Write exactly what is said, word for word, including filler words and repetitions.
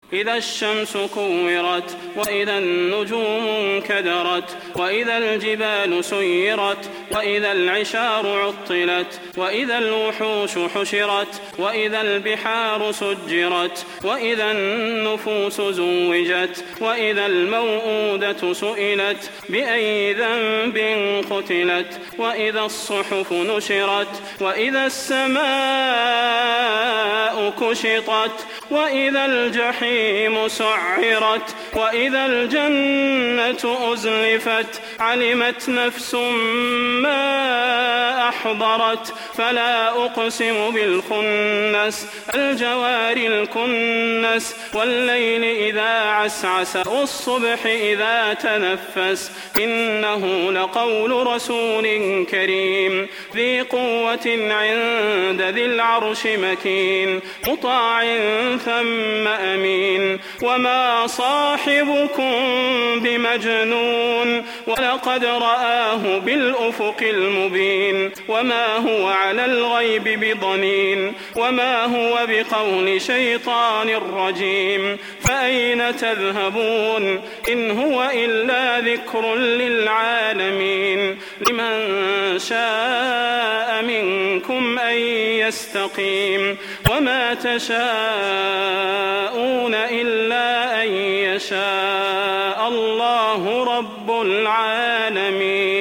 إذا الشمس كورت وإذا النجوم انكدرت وإذا الجبال سيرت وإذا العشار عطلت وإذا الوحوش حشرت وإذا البحار سجرت وإذا النفوس زوجت وإذا الموءودة سئلت بأي ذنب قتلت وإذا الصحف نشرت وإذا السماء كشطت وإذا الجحيم سعرت وإذا الجنة أزلفت علمت نفس ما أحضرت فلا أقسم بالخنس الجوار الكنس والليل إذا عسعس والصبح إذا تنفس إنه لقول رسول كريم ذي قوة عند ذي العرش مكين مطاع ثم أمين وما صاحبكم بمجنون ولقد رآه بالأفق المبين وما هو على الغيب بضنين وما هو بقول شيطان رجيم فأين تذهبون إن هو إلا ذكر للعالمين لمن شاء منكم أن يستقيم وما تشاءون إلا أن يشاء الله رب العالمين.